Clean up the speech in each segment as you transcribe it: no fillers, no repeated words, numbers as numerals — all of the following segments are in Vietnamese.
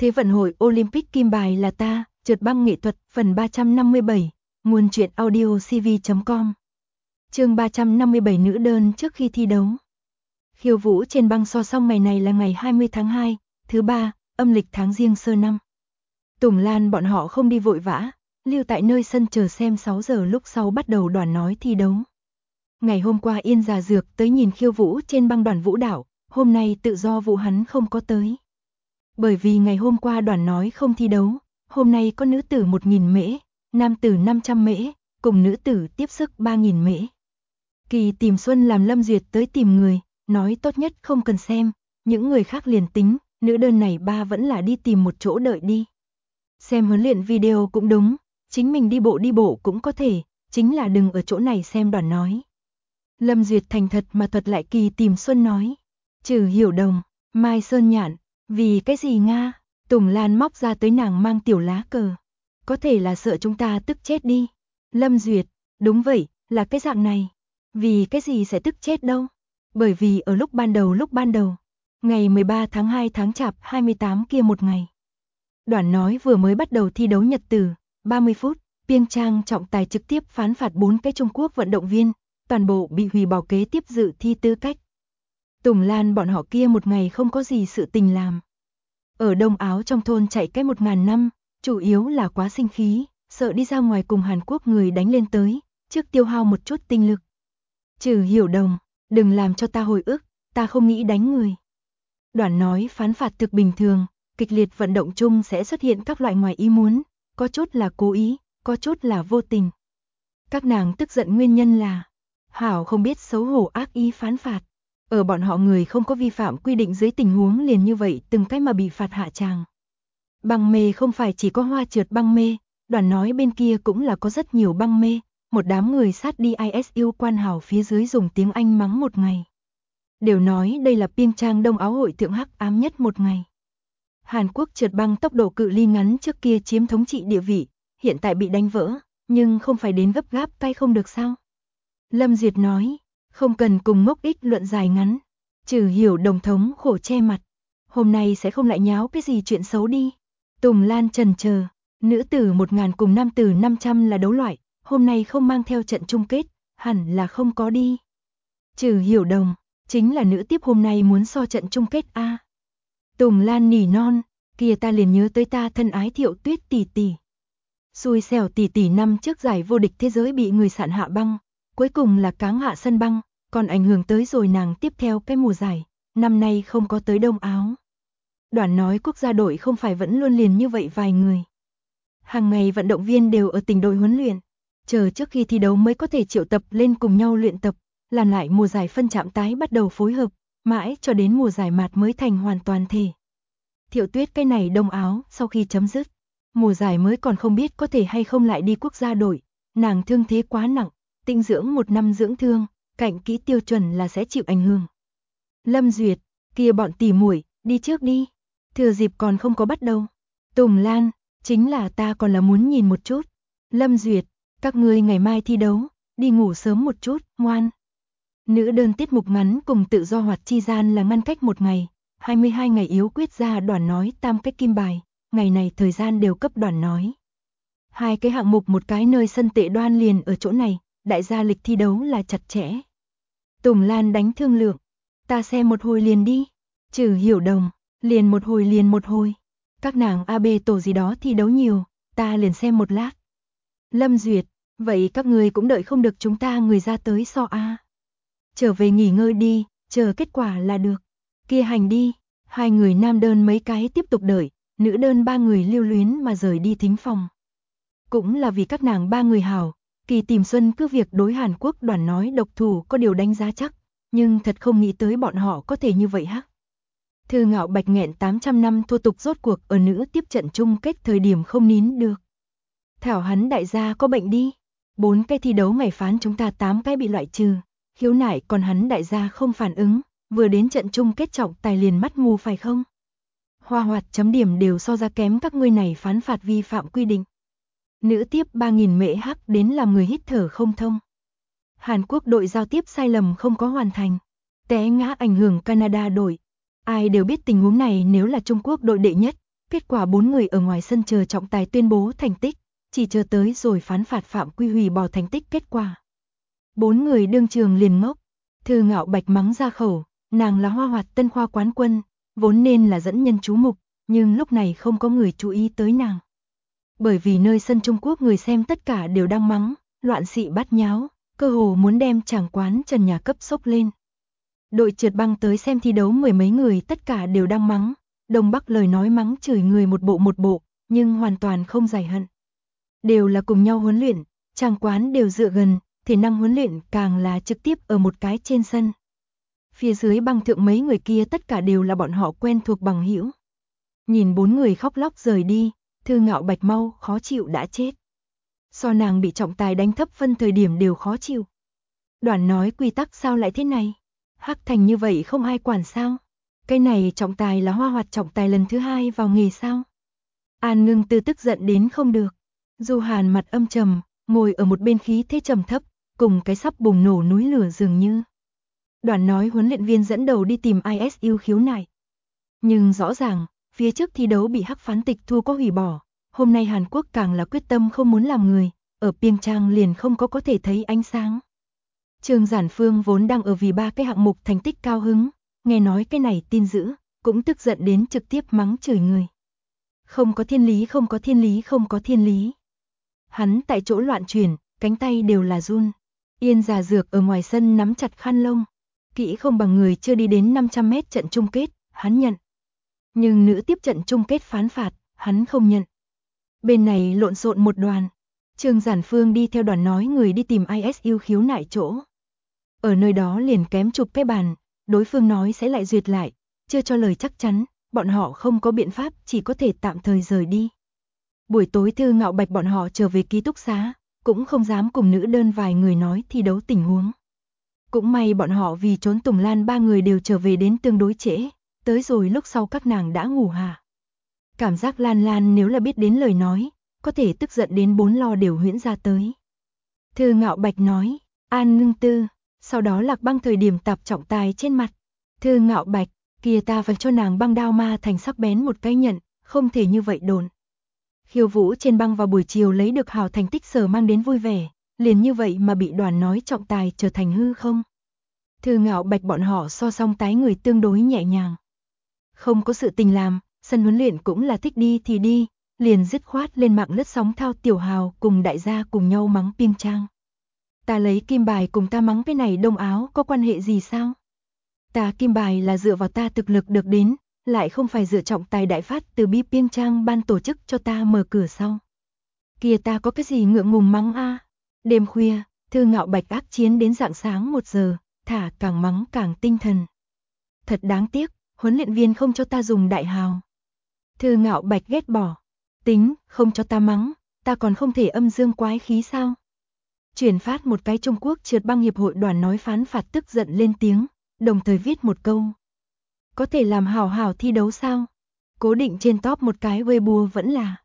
Thế vận hội Olympic kim bài là ta, trượt băng nghệ thuật, phần 357, nguồn truyện audio cv.com. Chương 357 nữ đơn trước khi thi đấu. Khiêu vũ trên băng so xong ngày này là ngày 20 tháng 2, thứ ba, âm lịch tháng Giêng Sơ năm. Tùng Lan bọn họ không đi vội vã, lưu tại nơi sân chờ xem 6 giờ lúc sau bắt đầu đoàn nói thi đấu. Ngày hôm qua Yên Già Dược tới nhìn khiêu vũ trên băng đoàn vũ đảo, hôm nay tự do vụ hắn không có tới. Bởi vì ngày hôm qua đoàn nói không thi đấu, hôm nay có nữ tử 1.000 mễ, nam tử 500 mễ, cùng nữ tử tiếp sức 3.000 mễ. Kỳ tìm Xuân làm Lâm Duyệt tới tìm người, nói tốt nhất không cần xem, những người khác liền tính, nữ đơn này ba vẫn là đi tìm một chỗ đợi đi. Xem huấn luyện video cũng đúng, chính mình đi bộ cũng có thể, chính là đừng ở chỗ này xem đoàn nói. Lâm Duyệt thành thật mà thuật lại Kỳ tìm Xuân nói. Trừ Hiểu Đồng, Mai Sơn Nhạn, vì cái gì Nga? Tùng Lan móc ra tới nàng mang tiểu lá cờ. Có thể là sợ chúng ta tức chết đi. Lâm Duyệt, đúng vậy, là cái dạng này. Vì cái gì sẽ tức chết đâu? Bởi vì ở lúc ban đầu, ngày 13 tháng 2 tháng Chạp 28 kia một ngày. Đoàn nói vừa mới bắt đầu thi đấu nhật tử, 30 phút, Piêng Trang trọng tài trực tiếp phán phạt 4 cái Trung Quốc vận động viên, toàn bộ bị hủy bỏ kế tiếp dự thi tư cách. Tùng Lan bọn họ kia một ngày không có gì sự tình làm. Ở Đông Áo trong thôn chạy cái 1000 năm, chủ yếu là quá sinh khí, sợ đi ra ngoài cùng Hàn Quốc người đánh lên tới, trước tiêu hao một chút tinh lực. Trừ Hiểu Đồng, đừng làm cho ta hồi ức, ta không nghĩ đánh người. Đoàn nói phán phạt thực bình thường, kịch liệt vận động chung sẽ xuất hiện các loại ngoài ý muốn, có chút là cố ý, có chút là vô tình. Các nàng tức giận nguyên nhân là Hảo không biết xấu hổ ác ý phán phạt. Ở bọn họ người không có vi phạm quy định dưới tình huống liền như vậy từng cái mà bị phạt hạ tràng. Băng mê không phải chỉ có hoa trượt băng mê, đoàn nói bên kia cũng là có rất nhiều băng mê, một đám người sát đi ISU quan hảo phía dưới dùng tiếng Anh mắng một ngày. Đều nói đây là Piêng Trang Đông Áo hội thượng hắc ám nhất một ngày. Hàn Quốc trượt băng tốc độ cự ly ngắn trước kia chiếm thống trị địa vị, hiện tại bị đánh vỡ, nhưng không phải đến gấp gáp tay không được sao? Lâm Duyệt nói, không cần cùng ngốc ích luận dài ngắn. Trừ Hiểu Đồng thống khổ che mặt. Hôm nay sẽ không lại nháo cái gì chuyện xấu đi. Tùng Lan chần chờ, nữ tử 1000 cùng nam tử 500 là đấu loại, hôm nay không mang theo trận chung kết, hẳn là không có đi. Trừ Hiểu Đồng, chính là nữ tiếp hôm nay muốn so trận chung kết a. Tùng Lan nỉ non, kia ta liền nhớ tới ta thân ái Thiệu Tuyết tỷ tỷ. Xui xẻo tỷ tỷ năm trước giải vô địch thế giới bị người sạn hạ băng, cuối cùng là cáng hạ sân băng, còn ảnh hưởng tới rồi nàng tiếp theo cái mùa giải, năm nay không có tới Đông Áo. Đoàn nói quốc gia đội không phải vẫn luôn liền như vậy vài người. Hàng ngày vận động viên đều ở tỉnh đội huấn luyện, chờ trước khi thi đấu mới có thể triệu tập lên cùng nhau luyện tập, làm lại mùa giải phân trạm tái bắt đầu phối hợp, mãi cho đến mùa giải mạt mới thành hoàn toàn thể. Thiệu Tuyết cái này Đông Áo sau khi chấm dứt, mùa giải mới còn không biết có thể hay không lại đi quốc gia đội, nàng thương thế quá nặng, tĩnh dưỡng 1 năm dưỡng thương, cạnh kỹ tiêu chuẩn là sẽ chịu ảnh hưởng. Lâm Duyệt, kia bọn tỉ muội, đi trước đi, thừa dịp còn không có bắt đầu. Tùng Lan, chính là ta còn là muốn nhìn một chút. Lâm Duyệt, các ngươi ngày mai thi đấu, đi ngủ sớm một chút, ngoan. Nữ đơn tiết mục ngắn cùng tự do hoạt chi gian là ngăn cách một ngày, 22 ngày yếu quyết ra đoàn nói tam cái kim bài, ngày này thời gian đều cấp đoàn nói. 2 cái hạng mục một cái nơi sân Tệ Đoan liền ở chỗ này, đại gia lịch thi đấu là chặt chẽ. Tùng Lan đánh thương lượng, ta xem một hồi liền đi. Trừ Hiểu Đồng, liền một hồi. Các nàng AB tổ gì đó thi đấu nhiều, ta liền xem một lát. Lâm Duyệt, vậy các người cũng đợi không được chúng ta người ra tới so a. Trở về nghỉ ngơi đi, chờ kết quả là được. Kia hành đi, 2 người nam đơn mấy cái tiếp tục đợi, nữ đơn 3 người lưu luyến mà rời đi thính phòng. Cũng là vì các nàng 3 người hảo, Kỳ tìm Xuân cứ việc đối Hàn Quốc đoàn nói độc thủ có điều đánh giá chắc, nhưng thật không nghĩ tới bọn họ có thể như vậy hắc. Thư Ngạo Bạch nghẹn 800 năm thô tục rốt cuộc ở nữ tiếp trận chung kết thời điểm không nín được. Thảo hắn đại gia có bệnh đi, 4 cái thi đấu ngày phán chúng ta 8 cái bị loại trừ, khiếu nại còn hắn đại gia không phản ứng, vừa đến trận chung kết trọng tài liền mắt mù phải không? Hoa hoạt chấm điểm đều so ra kém các ngươi này phán phạt vi phạm quy định. Nữ tiếp 3000 mễ hắc đến làm người hít thở không thông. Hàn Quốc đội giao tiếp sai lầm không có hoàn thành, té ngã ảnh hưởng Canada đội. Ai đều biết tình huống này nếu là Trung Quốc đội đệ nhất, Kết quả 4 người ở ngoài sân chờ trọng tài tuyên bố thành tích, chỉ chờ tới rồi phán phạt Phạm Quy hủy bỏ thành tích kết quả. 4 người đương trường liền ngốc, Thư Ngạo Bạch mắng ra khẩu, nàng là Hoa Hoạt Tân khoa quán quân, vốn nên là dẫn nhân chú mục, nhưng lúc này không có người chú ý tới nàng. Bởi vì nơi sân Trung Quốc người xem tất cả đều đang mắng, loạn xị bát nháo, cơ hồ muốn đem chàng quán trần nhà cấp sốc lên. Đội trượt băng tới xem thi đấu mười mấy người tất cả đều đang mắng, Đông Bắc lời nói mắng chửi người một bộ, nhưng hoàn toàn không giải hận. Đều là cùng nhau huấn luyện, chàng quán đều dựa gần, thể năng huấn luyện càng là trực tiếp ở một cái trên sân. Phía dưới băng thượng mấy người kia tất cả đều là bọn họ quen thuộc bằng hữu. Nhìn 4 người khóc lóc rời đi, Thư Ngạo Bạch mau khó chịu đã chết. So nàng bị trọng tài đánh thấp phân thời điểm đều khó chịu. Đoàn nói quy tắc sao lại thế này? Hắc thành như vậy không ai quản sao? Cái này trọng tài là Hoa Hoạt trọng tài lần thứ 2 vào nghề sao? An Ngưng Tư tức giận đến không được. Du Hàn mặt âm trầm, ngồi ở một bên khí thế trầm thấp, cùng cái sắp bùng nổ núi lửa dường như. Đoàn nói huấn luyện viên dẫn đầu đi tìm ISU khiếu nại. Nhưng rõ ràng, phía trước thi đấu bị Hắc phán tịch thu có hủy bỏ, hôm nay Hàn Quốc càng là quyết tâm không muốn làm người, ở Pyeongchang liền không có thể thấy ánh sáng. Trương Giản Phương vốn đang ở vì 3 cái hạng mục thành tích cao hứng, nghe nói cái này tin dữ, cũng tức giận đến trực tiếp mắng chửi người. Không có thiên lý, không có thiên lý, không có thiên lý. Hắn tại chỗ loạn chuyển, cánh tay đều là run. Yên Già Dược ở ngoài sân nắm chặt khăn lông. Kỹ không bằng người chưa đi đến 500 mét trận chung kết, hắn nhận. Nhưng nữ tiếp trận chung kết phán phạt, hắn không nhận. Bên này lộn xộn một đoàn. Trương Giản Phương đi theo đoàn nói người đi tìm ISU khiếu nại chỗ. Ở nơi đó liền kém chụp cái bàn, đối phương nói sẽ lại duyệt lại, chưa cho lời chắc chắn, bọn họ không có biện pháp, chỉ có thể tạm thời rời đi. Buổi tối Thư Ngạo Bạch bọn họ trở về ký túc xá, cũng không dám cùng nữ đơn vài người nói thi đấu tình huống. Cũng may bọn họ vì trốn Tùng Lan 3 người đều trở về đến tương đối trễ, tới rồi lúc sau các nàng đã ngủ hà. Cảm giác Lan Lan nếu là biết đến lời nói, có thể tức giận đến 4 lo đều huyễn ra tới. Thư Ngạo Bạch nói, An Ngưng Tư, sau đó Lạc Băng thời điểm tạp trọng tài trên mặt. Thư Ngạo Bạch, kia ta phải cho nàng băng đao ma thành sắc bén một cái nhận, không thể như vậy đồn. Khiêu vũ trên băng vào buổi chiều lấy được hào thành tích sở mang đến vui vẻ, liền như vậy mà bị đoàn nói trọng tài trở thành hư không. Thư Ngạo Bạch bọn họ so song tái người tương đối nhẹ nhàng. Không có sự tình làm, sân huấn luyện cũng là thích đi thì đi, liền dứt khoát lên mạng lướt sóng thao tiểu hào cùng đại gia cùng nhau mắng Pyeongchang. Ta lấy kim bài cùng ta mắng cái này Đông Áo có quan hệ gì sao? Ta kim bài là dựa vào ta thực lực được đến, lại không phải dựa trọng tài đại phát từ bi Pyeongchang ban tổ chức cho ta mở cửa sau. Kia ta có cái gì ngượng ngùng mắng a? Đêm khuya, Thư Ngạo Bạch ác chiến đến rạng sáng 1 giờ, thả càng mắng càng tinh thần. Thật đáng tiếc, huấn luyện viên không cho ta dùng đại hào. Thư Ngạo Bạch ghét bỏ. Tính, không cho ta mắng, ta còn không thể âm dương quái khí sao? Chuyển phát một cái Trung Quốc trượt băng hiệp hội đoàn nói phán phạt tức giận lên tiếng, đồng thời viết một câu. Có thể làm hảo hảo thi đấu sao? Cố định trên top một cái Weibo vẫn là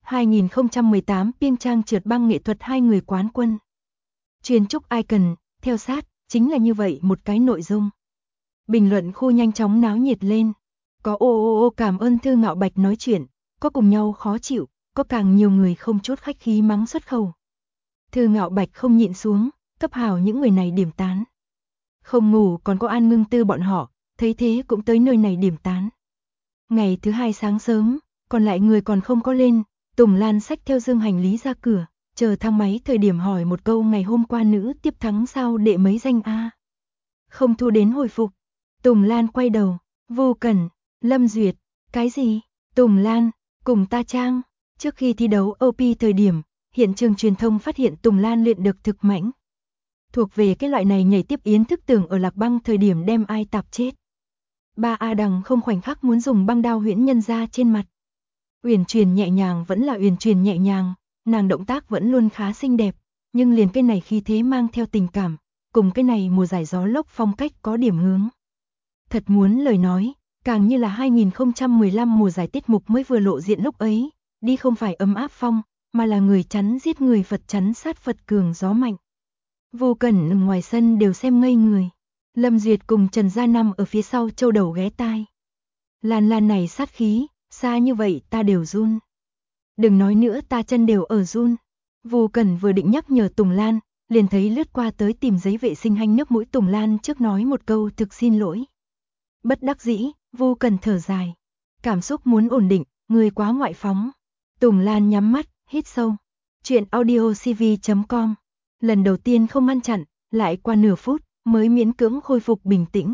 2018 Pyeongchang trượt băng nghệ thuật 2 người quán quân. Chuyên trúc icon, theo sát, chính là như vậy một cái nội dung. Bình luận khu nhanh chóng náo nhiệt lên. Có ô cảm ơn Thư Ngạo Bạch nói chuyện, có cùng nhau khó chịu, có càng nhiều người không chút khách khí mắng xuất khẩu. Thư Ngạo Bạch không nhịn xuống, cấp hào những người này điểm tán. Không ngủ còn có An Ngưng Tư bọn họ, thấy thế cũng tới nơi này điểm tán. Ngày thứ 2 sáng sớm, còn lại người còn không có lên, Tùng Lan xách theo dương hành lý ra cửa, chờ thang máy thời điểm hỏi một câu ngày hôm qua nữ tiếp thắng sao đệ mấy danh a? Không thu đến hồi phục. Tùng Lan quay đầu, Vô Cẩn, Lâm Duyệt, cái gì? Tùng Lan, cùng ta trang. Trước khi thi đấu OP thời điểm, hiện trường truyền thông phát hiện Tùng Lan luyện được thực mãnh. Thuộc về cái loại này nhảy tiếp yến thức tưởng ở Lạc Băng thời điểm đem ai tạp chết. Ba A Đằng không khoảnh khắc muốn dùng băng đao huyễn nhân ra trên mặt. Uyển chuyển nhẹ nhàng vẫn là uyển chuyển nhẹ nhàng, nàng động tác vẫn luôn khá xinh đẹp, nhưng liền cái này khi thế mang theo tình cảm, cùng cái này mùa giải gió lốc phong cách có điểm hướng. Thật muốn lời nói, càng như là 2015 mùa giải tiết mục mới vừa lộ diện lúc ấy, đi không phải ấm áp phong, mà là người chắn giết người Phật chắn sát Phật cường gió mạnh. Vô Cẩn ngoài sân đều xem ngây người. Lâm Duyệt cùng Trần Gia Năm ở phía sau châu đầu ghé tai. Lan Lan này sát khí, xa như vậy ta đều run. Đừng nói nữa, ta chân đều ở run. Vu Cẩn vừa định nhắc nhở Tùng Lan, liền thấy lướt qua tới tìm giấy vệ sinh hanh nước mũi Tùng Lan trước nói một câu thực xin lỗi. Bất đắc dĩ, Vu Cẩn thở dài. Cảm xúc muốn ổn định, người quá ngoại phóng. Tùng Lan nhắm mắt, hít sâu. Chuyện audiocv.com. Lần đầu tiên không ngăn chặn, lại qua nửa phút, mới miễn cưỡng khôi phục bình tĩnh.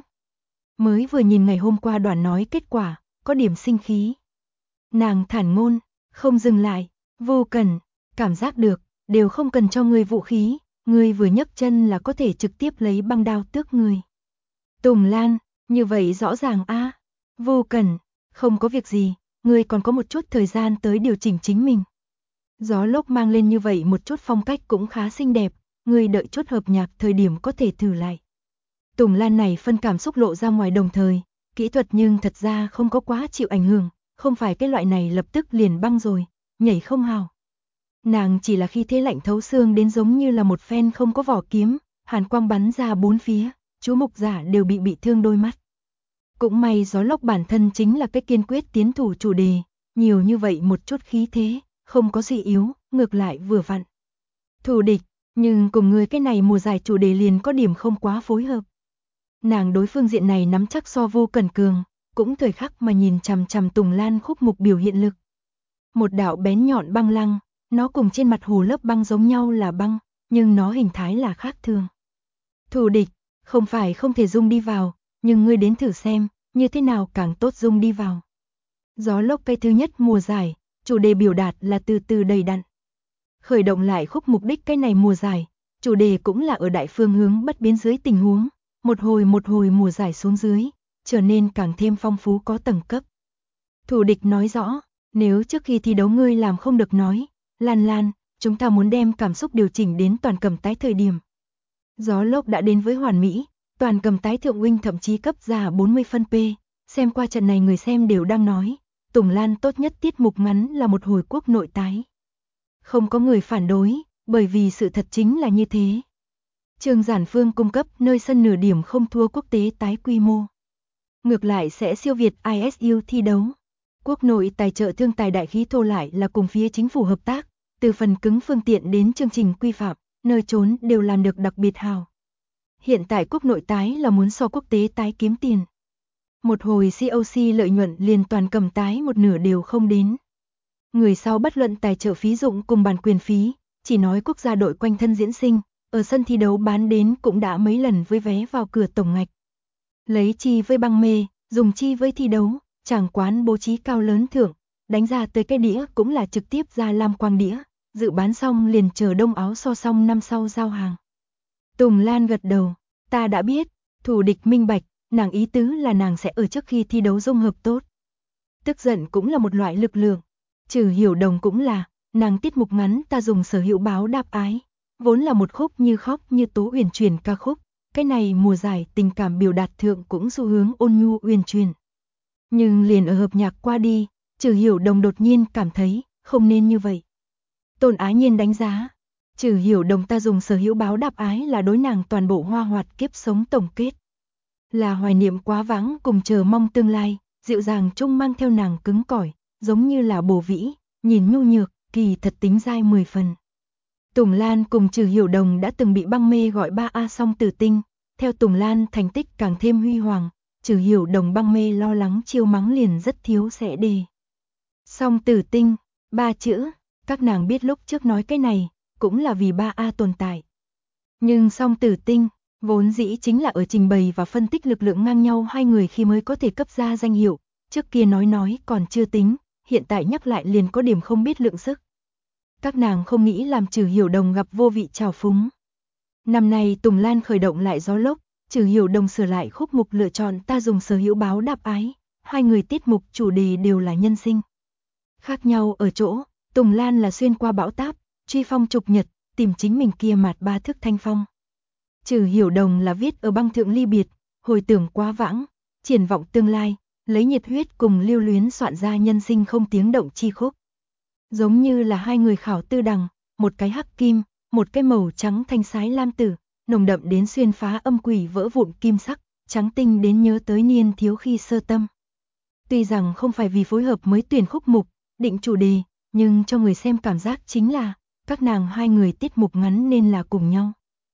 Mới vừa nhìn ngày hôm qua đoạn nói kết quả, có điểm sinh khí. Nàng thản ngôn, không dừng lại, Vô Cẩn, cảm giác được, đều không cần cho ngươi vũ khí, ngươi vừa nhấc chân là có thể trực tiếp lấy băng đao tước ngươi. Tùng Lan, như vậy rõ ràng a. Vô Cẩn, không có việc gì, ngươi còn có một chút thời gian tới điều chỉnh chính mình. Gió lốc mang lên như vậy một chút phong cách cũng khá xinh đẹp, ngươi đợi chút hợp nhạc thời điểm có thể thử lại. Tùng Lan này phân cảm xúc lộ ra ngoài đồng thời, kỹ thuật nhưng thật ra không có quá chịu ảnh hưởng, không phải cái loại này lập tức liền băng rồi, nhảy không hào. Nàng chỉ là khi thế lạnh thấu xương đến giống như là một phen không có vỏ kiếm, hàn quang bắn ra bốn phía, chú mục giả đều bị thương đôi mắt. Cũng may gió lốc bản thân chính là cái kiên quyết tiến thủ chủ đề, nhiều như vậy một chút khí thế, không có gì yếu, ngược lại vừa vặn. Thù địch, nhưng cùng người cái này mùa giải chủ đề liền có điểm không quá phối hợp. Nàng đối phương diện này nắm chắc so Vô Cẩn cường, cũng thời khắc mà nhìn chằm chằm Tùng Lan khúc mục biểu hiện lực. Một đạo bén nhọn băng lăng, nó cùng trên mặt hồ lớp băng giống nhau là băng, nhưng nó hình thái là khác thường. Thù địch, không phải không thể dung đi vào, nhưng ngươi đến thử xem, như thế nào càng tốt dung đi vào. Gió lốc cây thứ nhất mùa giải, chủ đề biểu đạt là từ từ đầy đặn. Khởi động lại khúc mục đích cái này mùa giải, chủ đề cũng là ở đại phương hướng bất biến dưới tình huống, một hồi mùa giải xuống dưới, trở nên càng thêm phong phú có tầng cấp. Thủ địch nói rõ, nếu trước khi thi đấu ngươi làm không được nói, Lan, chúng ta muốn đem cảm xúc điều chỉnh đến toàn cầm tái thời điểm. Gió lốc đã đến với hoàn mỹ, toàn cầm tái thượng huynh thậm chí cấp ra 40 phân P, xem qua trận này người xem đều đang nói, Tùng Lan tốt nhất tiết mục ngắn là một hồi quốc nội tái. Không có người phản đối, bởi vì sự thật chính là như thế. Trương Giản Phương cung cấp nơi sân nửa điểm không thua quốc tế tái quy mô. Ngược lại sẽ siêu việt ISU thi đấu. Quốc nội tài trợ thương tài đại khí thô lại là cùng phía chính phủ hợp tác, từ phần cứng phương tiện đến chương trình quy phạm, nơi trốn đều làm được đặc biệt hào. Hiện tại quốc nội tái là muốn so quốc tế tái kiếm tiền. Một hồi COC lợi nhuận liền toàn cầm tái một nửa đều không đến. Người sau bất luận tài trợ phí dụng cùng bản quyền phí, chỉ nói quốc gia đội quanh thân diễn sinh, ở sân thi đấu bán đến cũng đã mấy lần với vé vào cửa tổng ngạch. Lấy chi với băng mê, dùng chi với thi đấu, chàng quán bố trí cao lớn thưởng, đánh ra tới cái đĩa cũng là trực tiếp ra lam quang đĩa, dự bán xong liền chờ đông áo so xong năm sau giao hàng. Tùng Lan gật đầu, ta đã biết, thủ địch minh bạch, nàng ý tứ là nàng sẽ ở trước khi thi đấu dung hợp tốt. Tức giận cũng là một loại lực lượng, trừ hiểu đồng cũng là, nàng tiết mục ngắn ta dùng sở hữu báo đáp ái, vốn là một khúc như khóc như tố uyển chuyển ca khúc, cái này mùa giải tình cảm biểu đạt thượng cũng xu hướng ôn nhu uyển chuyển. Nhưng liền ở hợp nhạc qua đi, trừ hiểu đồng đột nhiên cảm thấy, không nên như vậy. Tôn Ái Nhiên đánh giá, trừ hiểu đồng ta dùng sở hữu báo đáp ái là đối nàng toàn bộ hoa hoạt kiếp sống tổng kết. Là hoài niệm quá vãng cùng chờ mong tương lai, dịu dàng chung mang theo nàng cứng cỏi, giống như là bổ vĩ, nhìn nhu nhược, kỳ thật tính dai 10 phần. Tùng Lan cùng trừ hiểu đồng đã từng bị băng mê gọi 3A song tử tinh, theo Tùng Lan thành tích càng thêm huy hoàng, trừ hiểu đồng băng mê lo lắng chiêu mắng liền rất thiếu sẽ đề. Song tử tinh, 3 chữ, các nàng biết lúc trước nói cái này, cũng là vì 3A tồn tại. Nhưng song tử tinh, vốn dĩ chính là ở trình bày và phân tích lực lượng ngang nhau hai người khi mới có thể cấp ra danh hiệu, trước kia nói còn chưa tính, hiện tại nhắc lại liền có điểm không biết lượng sức. Các nàng không nghĩ làm trừ hiểu đồng gặp vô vị trào phúng. Năm nay Tùng Lan khởi động lại gió lốc, trừ hiểu đồng sửa lại khúc mục lựa chọn ta dùng sở hữu báo đáp ái, hai người tiết mục chủ đề đều là nhân sinh. Khác nhau ở chỗ, Tùng Lan là xuyên qua bão táp, truy phong trục nhật, tìm chính mình kia mạt ba thức thanh phong. Trừ hiểu đồng là viết ở băng thượng ly biệt, hồi tưởng quá vãng, triển vọng tương lai, lấy nhiệt huyết cùng lưu luyến soạn ra nhân sinh không tiếng động chi khúc. Giống như là hai người khảo tư đằng, một cái hắc kim, một cái màu trắng thanh sái lam tử, nồng đậm đến xuyên phá âm quỷ vỡ vụn kim sắc, trắng tinh đến nhớ tới niên thiếu khi sơ tâm. Tuy rằng không phải vì phối hợp mới tuyển khúc mục, định chủ đề, nhưng cho người xem cảm giác chính là các nàng hai người tiết mục ngắn nên là cùng nhau.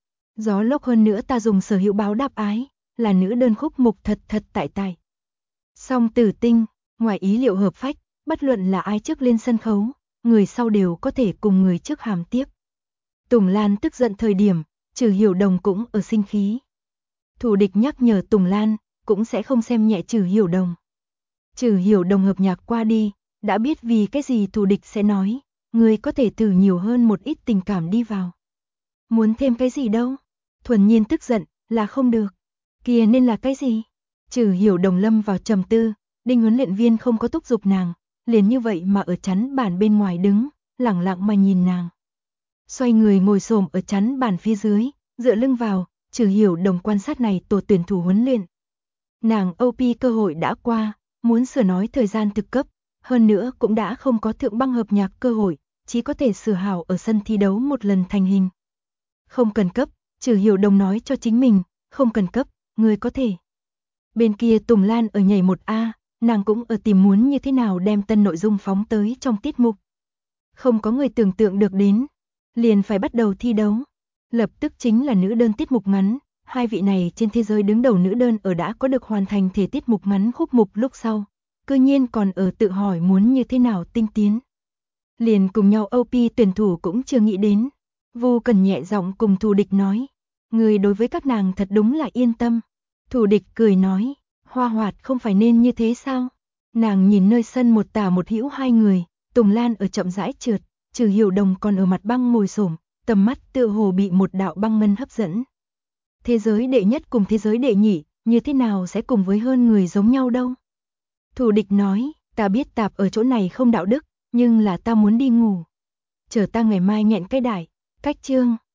Gió lốc hơn nữa ta dùng sở hữu báo đáp ái, là nữ đơn khúc mục thật tại. Song Tử Tinh, ngoài ý liệu hợp phách, bất luận là ai trước lên sân khấu, người sau đều có thể cùng người trước hàm tiếp. Tùng Lan tức giận thời điểm, Trừ Hiểu Đồng cũng ở sinh khí. Thủ địch nhắc nhở Tùng Lan, cũng sẽ không xem nhẹ Trừ Hiểu Đồng. Trừ Hiểu Đồng hợp nhạc qua đi, đã biết vì cái gì thủ địch sẽ nói, người có thể thử nhiều hơn một ít tình cảm đi vào. Muốn thêm cái gì đâu? Thuần Nhiên tức giận, là không được. Kia nên là cái gì? Trừ Hiểu Đồng lâm vào trầm tư, Đinh huấn luyện viên không có thúc giục nàng, liền như vậy mà ở chắn bàn bên ngoài đứng, lẳng lặng mà nhìn nàng. Xoay người ngồi xổm ở chắn bàn phía dưới, dựa lưng vào, Trừ Hiểu Đồng quan sát này tổ tuyển thủ huấn luyện. Nàng OP cơ hội đã qua, muốn sửa nói thời gian thực cấp, hơn nữa cũng đã không có thượng băng hợp nhạc cơ hội, chỉ có thể sửa hảo ở sân thi đấu một lần thành hình. Không cần cấp, Trừ Hiểu Đồng nói cho chính mình, không cần cấp, người có thể. Bên kia Tùng Lan ở nhảy 1A, nàng cũng ở tìm muốn như thế nào đem tân nội dung phóng tới trong tiết mục. Không có người tưởng tượng được đến, liền phải bắt đầu thi đấu. Lập tức chính là nữ đơn tiết mục ngắn, hai vị này trên thế giới đứng đầu nữ đơn ở đã có được hoàn thành thể tiết mục ngắn khúc mục lúc sau, cư nhiên còn ở tự hỏi muốn như thế nào tinh tiến. Liền cùng nhau OP tuyển thủ cũng chưa nghĩ đến. Vu Cần nhẹ giọng cùng thủ địch nói, người đối với các nàng thật đúng là yên tâm. Thủ địch cười nói, Hoa Hoạt không phải nên như thế sao? Nàng nhìn nơi sân một tả một hữu hai người, Tùng Lan ở chậm rãi trượt, Trừ Hiểu Đồng còn ở mặt băng ngồi xổm, tầm mắt tựa hồ bị một đạo băng ngân hấp dẫn. Thế giới đệ nhất cùng thế giới đệ nhị, như thế nào sẽ cùng với hơn người giống nhau đâu? Thủ địch nói, ta biết tạp ở chỗ này không đạo đức, nhưng là ta muốn đi ngủ. Chờ ta ngày mai nghẹn cái đại, cách chương.